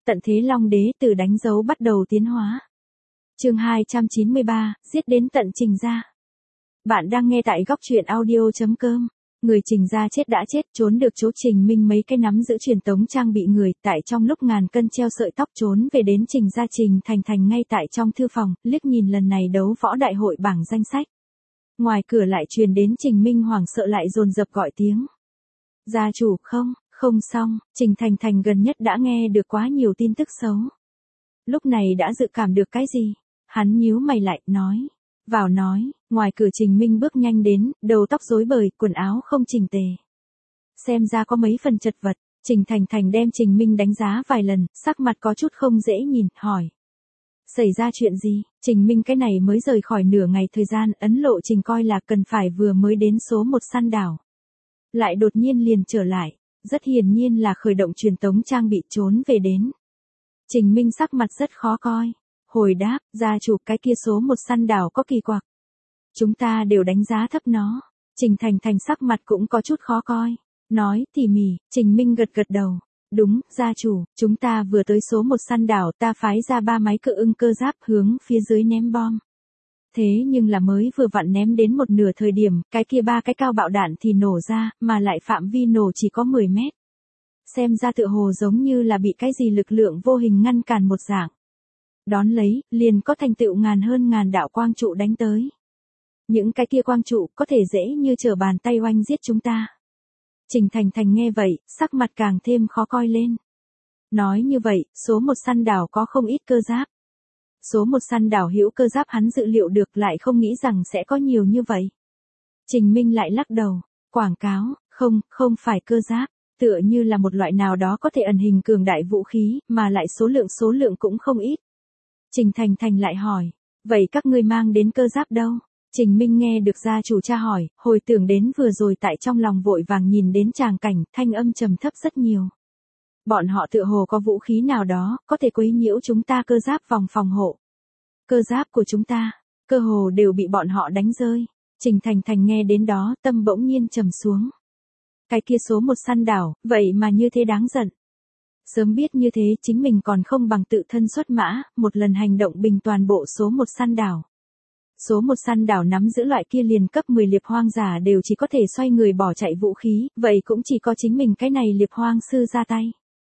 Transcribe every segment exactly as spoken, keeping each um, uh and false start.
Tận thế Long Đế từ đánh dấu bắt đầu tiến hóa. Chương hai trăm chín mươi ba, giết đến tận Trình gia. Bạn đang nghe tại góc truyện audio chấm com. Người Trình gia chết đã chết, trốn được chỗ Trình Minh mấy cái nắm giữ truyền tống trang bị người, tại trong lúc ngàn cân treo sợi tóc trốn về đến Trình gia. Trình Thành Thành ngay tại trong thư phòng, liếc nhìn lần này đấu võ đại hội bảng danh sách. Ngoài cửa lại truyền đến Trình Minh hoảng sợ lại dồn dập gọi tiếng. Gia chủ, không, không xong, Trình Thành Thành gần nhất đã nghe được quá nhiều tin tức xấu. Lúc này đã dự cảm được cái gì? Hắn nhíu mày lại, nói. Vào nói, ngoài cửa Trình Minh bước nhanh đến, đầu tóc rối bời, quần áo không chỉnh tề. Xem ra có mấy phần chật vật, Trình Thành Thành đem Trình Minh đánh giá vài lần, sắc mặt có chút không dễ nhìn, hỏi. Xảy ra chuyện gì? Trình Minh cái này mới rời khỏi nửa ngày thời gian, ấn lộ Trình coi là cần phải vừa mới đến số một săn đảo. Lại đột nhiên liền trở lại, rất hiển nhiên là khởi động truyền tống trang bị trốn về đến. Trình Minh sắc mặt rất khó coi. Hồi đáp, gia chủ, cái kia số một săn đảo có kỳ quặc. Chúng ta đều đánh giá thấp nó. Trình Thành Thành sắc mặt cũng có chút khó coi. Nói tỉ mỉ, Trình Minh gật gật đầu. Đúng, gia chủ, chúng ta vừa tới số một săn đảo, ta phái ra ba máy cự ưng cơ giáp hướng phía dưới ném bom. Thế nhưng là mới vừa vặn ném đến một nửa thời điểm, cái kia ba cái cao bạo đạn thì nổ ra, mà lại phạm vi nổ chỉ có mười mét. Xem ra tựa hồ giống như là bị cái gì lực lượng vô hình ngăn cản một dạng. Đón lấy, liền có thành tựu ngàn hơn ngàn đạo quang trụ đánh tới. Những cái kia quang trụ có thể dễ như trở bàn tay oanh giết chúng ta. Trình Thành Thành nghe vậy, sắc mặt càng thêm khó coi lên. Nói như vậy, số một săn đảo có không ít cơ giáp. Số một săn đảo hữu cơ giáp hắn dự liệu được, lại không nghĩ rằng sẽ có nhiều như vậy. Trình Minh lại lắc đầu, quảng cáo, không, không phải cơ giáp, tựa như là một loại nào đó có thể ẩn hình cường đại vũ khí, mà lại số lượng số lượng cũng không ít. Trình Thành Thành lại hỏi, vậy các ngươi mang đến cơ giáp đâu? Trình Minh nghe được gia chủ tra hỏi, hồi tưởng đến vừa rồi tại trong lòng vội vàng nhìn đến tràng cảnh, thanh âm trầm thấp rất nhiều. Bọn họ tựa hồ có vũ khí nào đó, có thể quấy nhiễu chúng ta cơ giáp vòng phòng hộ. Cơ giáp của chúng ta, cơ hồ đều bị bọn họ đánh rơi. Trình Thành Thành nghe đến đó, tâm bỗng nhiên trầm xuống. Cái kia số một săn đảo, vậy mà như thế đáng giận. Sớm biết như thế chính mình còn không bằng tự thân xuất mã, một lần hành động bình toàn bộ số một săn đảo. Số một săn đảo nắm giữ loại kia liền cấp mười liệp hoang giả đều chỉ có thể xoay người bỏ chạy vũ khí, vậy cũng chỉ có chính mình cái này liệp hoang sư ra tay.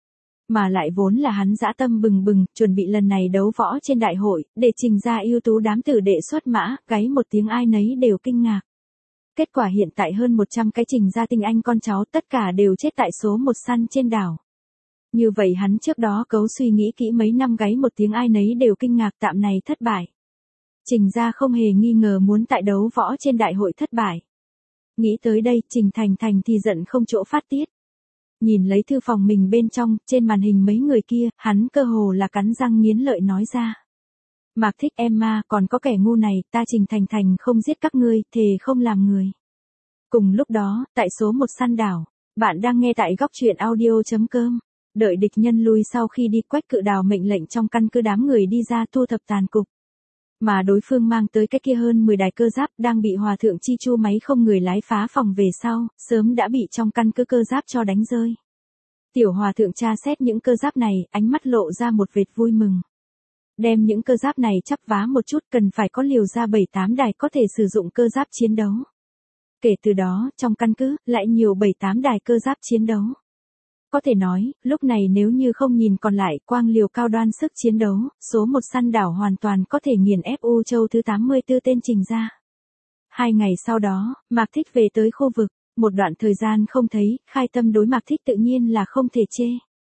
Mà lại vốn là hắn dã tâm bừng bừng, chuẩn bị lần này đấu võ trên đại hội, để Trình ra ưu tú đám tử đệ xuất mã, gáy một tiếng ai nấy đều kinh ngạc. Kết quả hiện tại hơn một trăm cái Trình ra tinh anh con cháu tất cả đều chết tại số một săn trên đảo. Như vậy hắn trước đó cấu suy nghĩ kỹ mấy năm gáy một tiếng ai nấy đều kinh ngạc, tạm này thất bại. Trình ra không hề nghi ngờ muốn tại đấu võ trên đại hội thất bại. Nghĩ tới đây, Trình Thành Thành thì giận không chỗ phát tiết. Nhìn lấy thư phòng mình bên trong, trên màn hình mấy người kia, hắn cơ hồ là cắn răng nghiến lợi nói ra. Mạc Thích, Emma, còn có kẻ ngu này, ta Trình Thành Thành không giết các ngươi, thề không làm người. Cùng lúc đó, tại số một săn đảo, bạn đang nghe tại góc truyện audio chấm com. Đợi địch nhân lui sau khi đi, Quách Cự Đào mệnh lệnh trong căn cứ đám người đi ra thu thập tàn cục. Mà đối phương mang tới cái kia hơn mười đài cơ giáp đang bị Hòa Thượng Chi Chu máy không người lái phá phòng về sau, sớm đã bị trong căn cứ cơ giáp cho đánh rơi. Tiểu Hòa Thượng tra xét những cơ giáp này, ánh mắt lộ ra một vệt vui mừng. Đem những cơ giáp này chắp vá một chút, cần phải có liều ra bảy tám đài có thể sử dụng cơ giáp chiến đấu. Kể từ đó, trong căn cứ, lại nhiều bảy tám đài cơ giáp chiến đấu. Có thể nói, lúc này nếu như không nhìn còn lại quang liều cao đoan sức chiến đấu, số một săn đảo hoàn toàn có thể nghiền ép U Châu thứ tám mươi tư tên Trình ra. Hai ngày sau đó, Mạc Thích về tới khu vực, một đoạn thời gian không thấy, Khai Tâm đối Mạc Thích tự nhiên là không thể chê.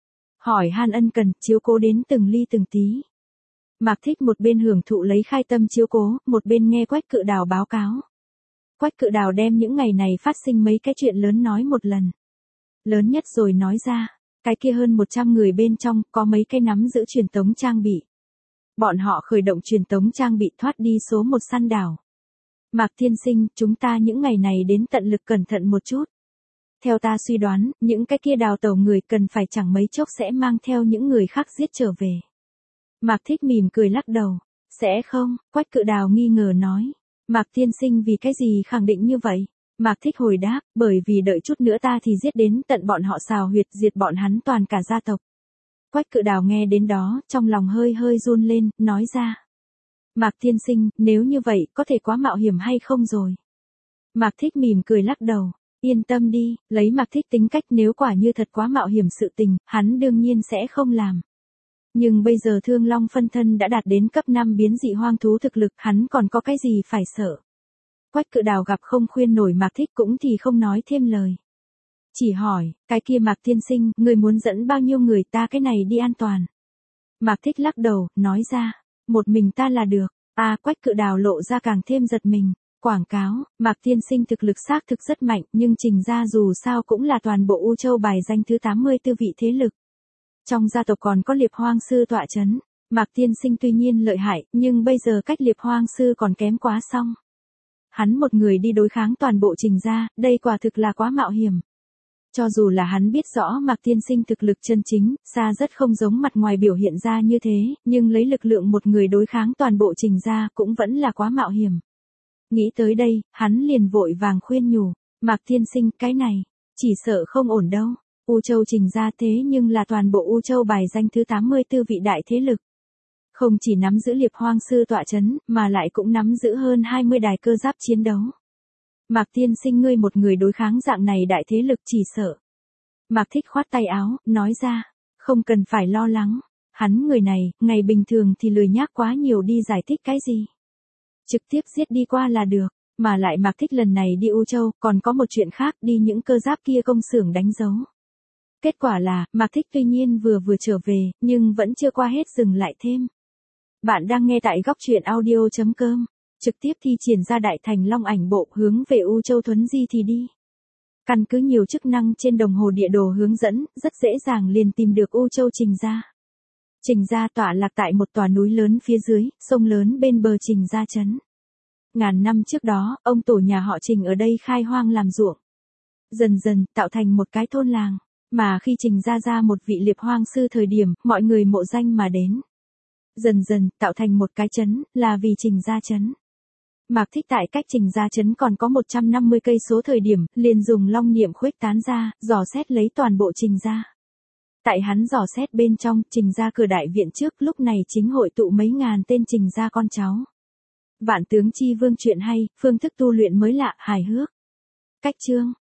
Hỏi han ân cần, chiếu cố đến từng ly từng tí. Mạc Thích một bên hưởng thụ lấy Khai Tâm chiếu cố, một bên nghe Quách Cự Đào báo cáo. Quách Cự Đào đem những ngày này phát sinh mấy cái chuyện lớn nói một lần. Lớn nhất rồi nói ra, cái kia hơn một trăm người bên trong, có mấy cái nắm giữ truyền tống trang bị. Bọn họ khởi động truyền tống trang bị thoát đi số một săn đảo. Mạc Thiên Sinh, chúng ta những ngày này đến tận lực cẩn thận một chút. Theo ta suy đoán, những cái kia đào tẩu người cần phải chẳng mấy chốc sẽ mang theo những người khác giết trở về. Mạc Thích mỉm cười lắc đầu, sẽ không, Quách Cự Đào nghi ngờ nói. Mạc Thiên Sinh vì cái gì khẳng định như vậy? Mạc Thích hồi đáp, bởi vì đợi chút nữa ta thì giết đến tận bọn họ xào huyệt, diệt bọn hắn toàn cả gia tộc. Quách Cự Đào nghe đến đó, trong lòng hơi hơi run lên, nói ra. Mạc tiên sinh, nếu như vậy, có thể quá mạo hiểm hay không rồi? Mạc Thích mỉm cười lắc đầu. Yên tâm đi, lấy Mạc Thích tính cách nếu quả như thật quá mạo hiểm sự tình, hắn đương nhiên sẽ không làm. Nhưng bây giờ Thương Long phân thân đã đạt đến cấp năm biến dị hoang thú thực lực, hắn còn có cái gì phải sợ. Quách Cự Đào gặp không khuyên nổi Mạc Thích cũng thì không nói thêm lời. Chỉ hỏi, cái kia Mạc tiên sinh, người muốn dẫn bao nhiêu người ta cái này đi an toàn? Mạc Thích lắc đầu, nói ra, một mình ta là được. À, Quách Cự Đào lộ ra càng thêm giật mình. Quảng cáo, Mạc tiên sinh thực lực xác thực rất mạnh, nhưng Trình gia dù sao cũng là toàn bộ U Châu bài danh thứ tám mươi tư vị thế lực. Trong gia tộc còn có Liệp Hoang sư tọa chấn. Mạc tiên sinh tuy nhiên lợi hại, nhưng bây giờ cách Liệp Hoang sư còn kém quá xong. Hắn một người đi đối kháng toàn bộ Trình gia, đây quả thực là quá mạo hiểm. Cho dù là hắn biết rõ Mạc tiên sinh thực lực chân chính, xa rất không giống mặt ngoài biểu hiện ra như thế, nhưng lấy lực lượng một người đối kháng toàn bộ Trình gia cũng vẫn là quá mạo hiểm. Nghĩ tới đây, hắn liền vội vàng khuyên nhủ, Mạc tiên sinh, cái này, chỉ sợ không ổn đâu. U Châu Trình gia thế nhưng là toàn bộ U Châu bài danh thứ tám mươi tư vị đại thế lực. Không chỉ nắm giữ Liệp Hoang sư tọa chấn, mà lại cũng nắm giữ hơn hai mươi đài cơ giáp chiến đấu. Mạc tiên sinh ngươi một người đối kháng dạng này đại thế lực chỉ sợ. Mạc Thích khoát tay áo, nói ra, không cần phải lo lắng. Hắn người này, ngày bình thường thì lười nhác quá nhiều đi giải thích cái gì. Trực tiếp giết đi qua là được, mà lại Mạc Thích lần này đi U Châu, còn có một chuyện khác đi những cơ giáp kia công xưởng đánh dấu. Kết quả là, Mạc Thích tuy nhiên vừa vừa trở về, nhưng vẫn chưa qua hết dừng lại thêm. Bạn đang nghe tại góc truyện audio chấm com, trực tiếp thi triển ra đại thành long ảnh bộ hướng về U Châu Thuấn Di thì đi. Căn cứ nhiều chức năng trên đồng hồ địa đồ hướng dẫn, rất dễ dàng liền tìm được U Châu Trình gia. Trình gia tọa lạc tại một tòa núi lớn phía dưới, sông lớn bên bờ Trình gia trấn. Ngàn năm trước đó, ông tổ nhà họ Trình ở đây khai hoang làm ruộng. Dần dần, tạo thành một cái thôn làng. Mà khi Trình gia ra một vị Liệp Hoang sư thời điểm, mọi người mộ danh mà đến. Dần dần, tạo thành một cái trấn, là vì Trình gia trấn. Mạc Thích tại cách Trình gia trấn còn có một trăm năm mươi cây số thời điểm, liền dùng long niệm khuếch tán ra, dò xét lấy toàn bộ Trình gia. Tại hắn dò xét bên trong, Trình gia cửa đại viện trước lúc này chính hội tụ mấy ngàn tên Trình gia con cháu. Vạn tướng chi vương chuyện hay, phương thức tu luyện mới lạ, hài hước. Cách chương